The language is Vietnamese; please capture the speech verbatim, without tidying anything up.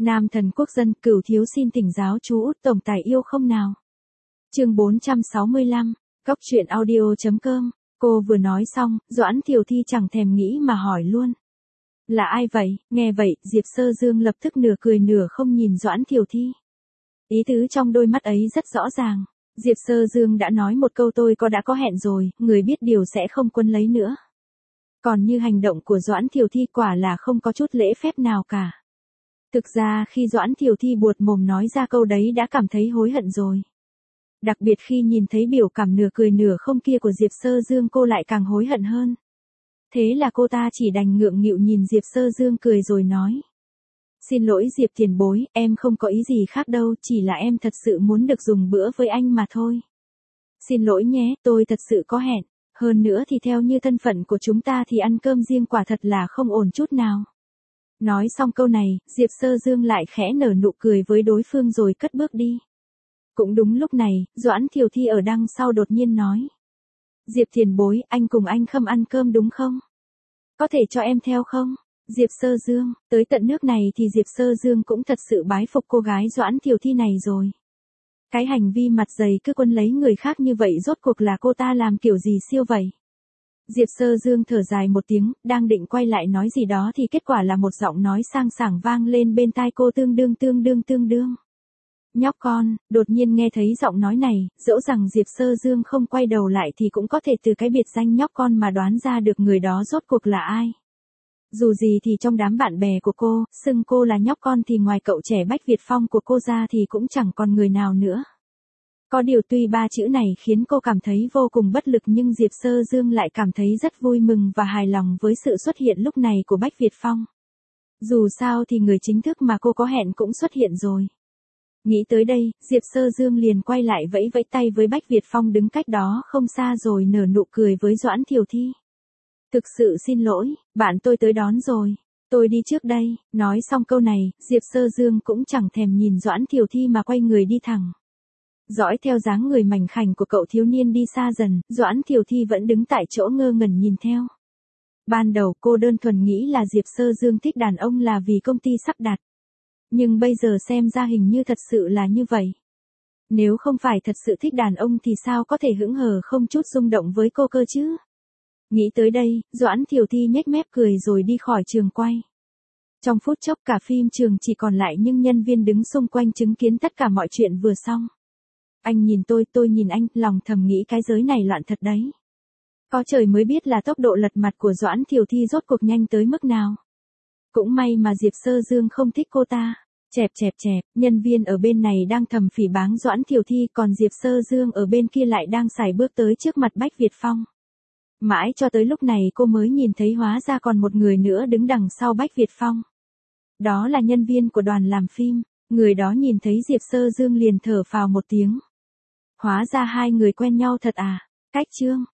Nam thần quốc dân, Cửu thiếu xin thỉnh giáo chú Út tổng tài yêu không nào. Chương bốn trăm sáu mươi lăm, Cóc truyện audio chấm com. Cô vừa nói xong, Doãn Thiều Thi chẳng thèm nghĩ mà hỏi luôn. Là ai vậy? Nghe vậy, Diệp Sơ Dương lập tức nửa cười nửa không nhìn Doãn Thiều Thi. Ý tứ trong đôi mắt ấy rất rõ ràng. Diệp Sơ Dương đã nói một câu tôi có đã có hẹn rồi, người biết điều sẽ không quấn lấy nữa. Còn như hành động của Doãn Thiều Thi quả là không có chút lễ phép nào cả. Thực ra khi Doãn Thiều Thi buột mồm nói ra câu đấy đã cảm thấy hối hận rồi. Đặc biệt khi nhìn thấy biểu cảm nửa cười nửa không kia của Diệp Sơ Dương cô lại càng hối hận hơn. Thế là cô ta chỉ đành ngượng nghịu nhìn Diệp Sơ Dương cười rồi nói. Xin lỗi Diệp tiền bối, em không có ý gì khác đâu, chỉ là em thật sự muốn được dùng bữa với anh mà thôi. Xin lỗi nhé, tôi thật sự có hẹn, hơn nữa thì theo như thân phận của chúng ta thì ăn cơm riêng quả thật là không ổn chút nào. Nói xong câu này, Diệp Sơ Dương lại khẽ nở nụ cười với đối phương rồi cất bước đi. Cũng đúng lúc này, Doãn Thiều Thi ở đằng sau đột nhiên nói. Diệp tiền bối, anh cùng anh Khâm ăn cơm đúng không? Có thể cho em theo không? Diệp Sơ Dương, tới tận nước này thì Diệp Sơ Dương cũng thật sự bái phục cô gái Doãn Thiều Thi này rồi. Cái hành vi mặt dày cứ quấn lấy người khác như vậy rốt cuộc là cô ta làm kiểu gì siêu vậy? Diệp Sơ Dương thở dài một tiếng, đang định quay lại nói gì đó thì kết quả là một giọng nói sang sảng vang lên bên tai cô tương đương tương đương tương đương. Nhóc con, đột nhiên nghe thấy giọng nói này, dẫu rằng Diệp Sơ Dương không quay đầu lại thì cũng có thể từ cái biệt danh nhóc con mà đoán ra được người đó rốt cuộc là ai. Dù gì thì trong đám bạn bè của cô, xưng cô là nhóc con thì ngoài cậu trẻ Bách Việt Phong của cô ra thì cũng chẳng còn người nào nữa. Có điều tuy ba chữ này khiến cô cảm thấy vô cùng bất lực nhưng Diệp Sơ Dương lại cảm thấy rất vui mừng và hài lòng với sự xuất hiện lúc này của Bách Việt Phong. Dù sao thì người chính thức mà cô có hẹn cũng xuất hiện rồi. Nghĩ tới đây, Diệp Sơ Dương liền quay lại vẫy vẫy tay với Bách Việt Phong đứng cách đó không xa rồi nở nụ cười với Doãn Thiều Thi. Thực sự xin lỗi, bạn tôi tới đón rồi. Tôi đi trước đây. Nói xong câu này, Diệp Sơ Dương cũng chẳng thèm nhìn Doãn Thiều Thi mà quay người đi thẳng. Dõi theo dáng người mảnh khảnh của cậu thiếu niên đi xa dần, Doãn Thiều Thi vẫn đứng tại chỗ ngơ ngẩn nhìn theo. Ban đầu cô đơn thuần nghĩ là Diệp Sơ Dương thích đàn ông là vì công ty sắp đặt. Nhưng bây giờ xem ra hình như thật sự là như vậy. Nếu không phải thật sự thích đàn ông thì sao có thể hững hờ không chút rung động với cô cơ chứ? Nghĩ tới đây, Doãn Thiều Thi nhếch mép cười rồi đi khỏi trường quay. Trong phút chốc cả phim trường chỉ còn lại những nhân viên đứng xung quanh chứng kiến tất cả mọi chuyện vừa xong. Anh nhìn tôi, tôi nhìn anh, lòng thầm nghĩ cái giới này loạn thật đấy. Có trời mới biết là tốc độ lật mặt của Doãn Thiều Thi rốt cuộc nhanh tới mức nào. Cũng may mà Diệp Sơ Dương không thích cô ta. Chẹp chẹp chẹp, nhân viên ở bên này đang thầm phỉ báng Doãn Thiều Thi còn Diệp Sơ Dương ở bên kia lại đang sải bước tới trước mặt Bách Việt Phong. Mãi cho tới lúc này cô mới nhìn thấy hóa ra còn một người nữa đứng đằng sau Bách Việt Phong. Đó là nhân viên của đoàn làm phim, người đó nhìn thấy Diệp Sơ Dương liền thở phào một tiếng. Hóa ra hai người quen nhau thật à, cách chương.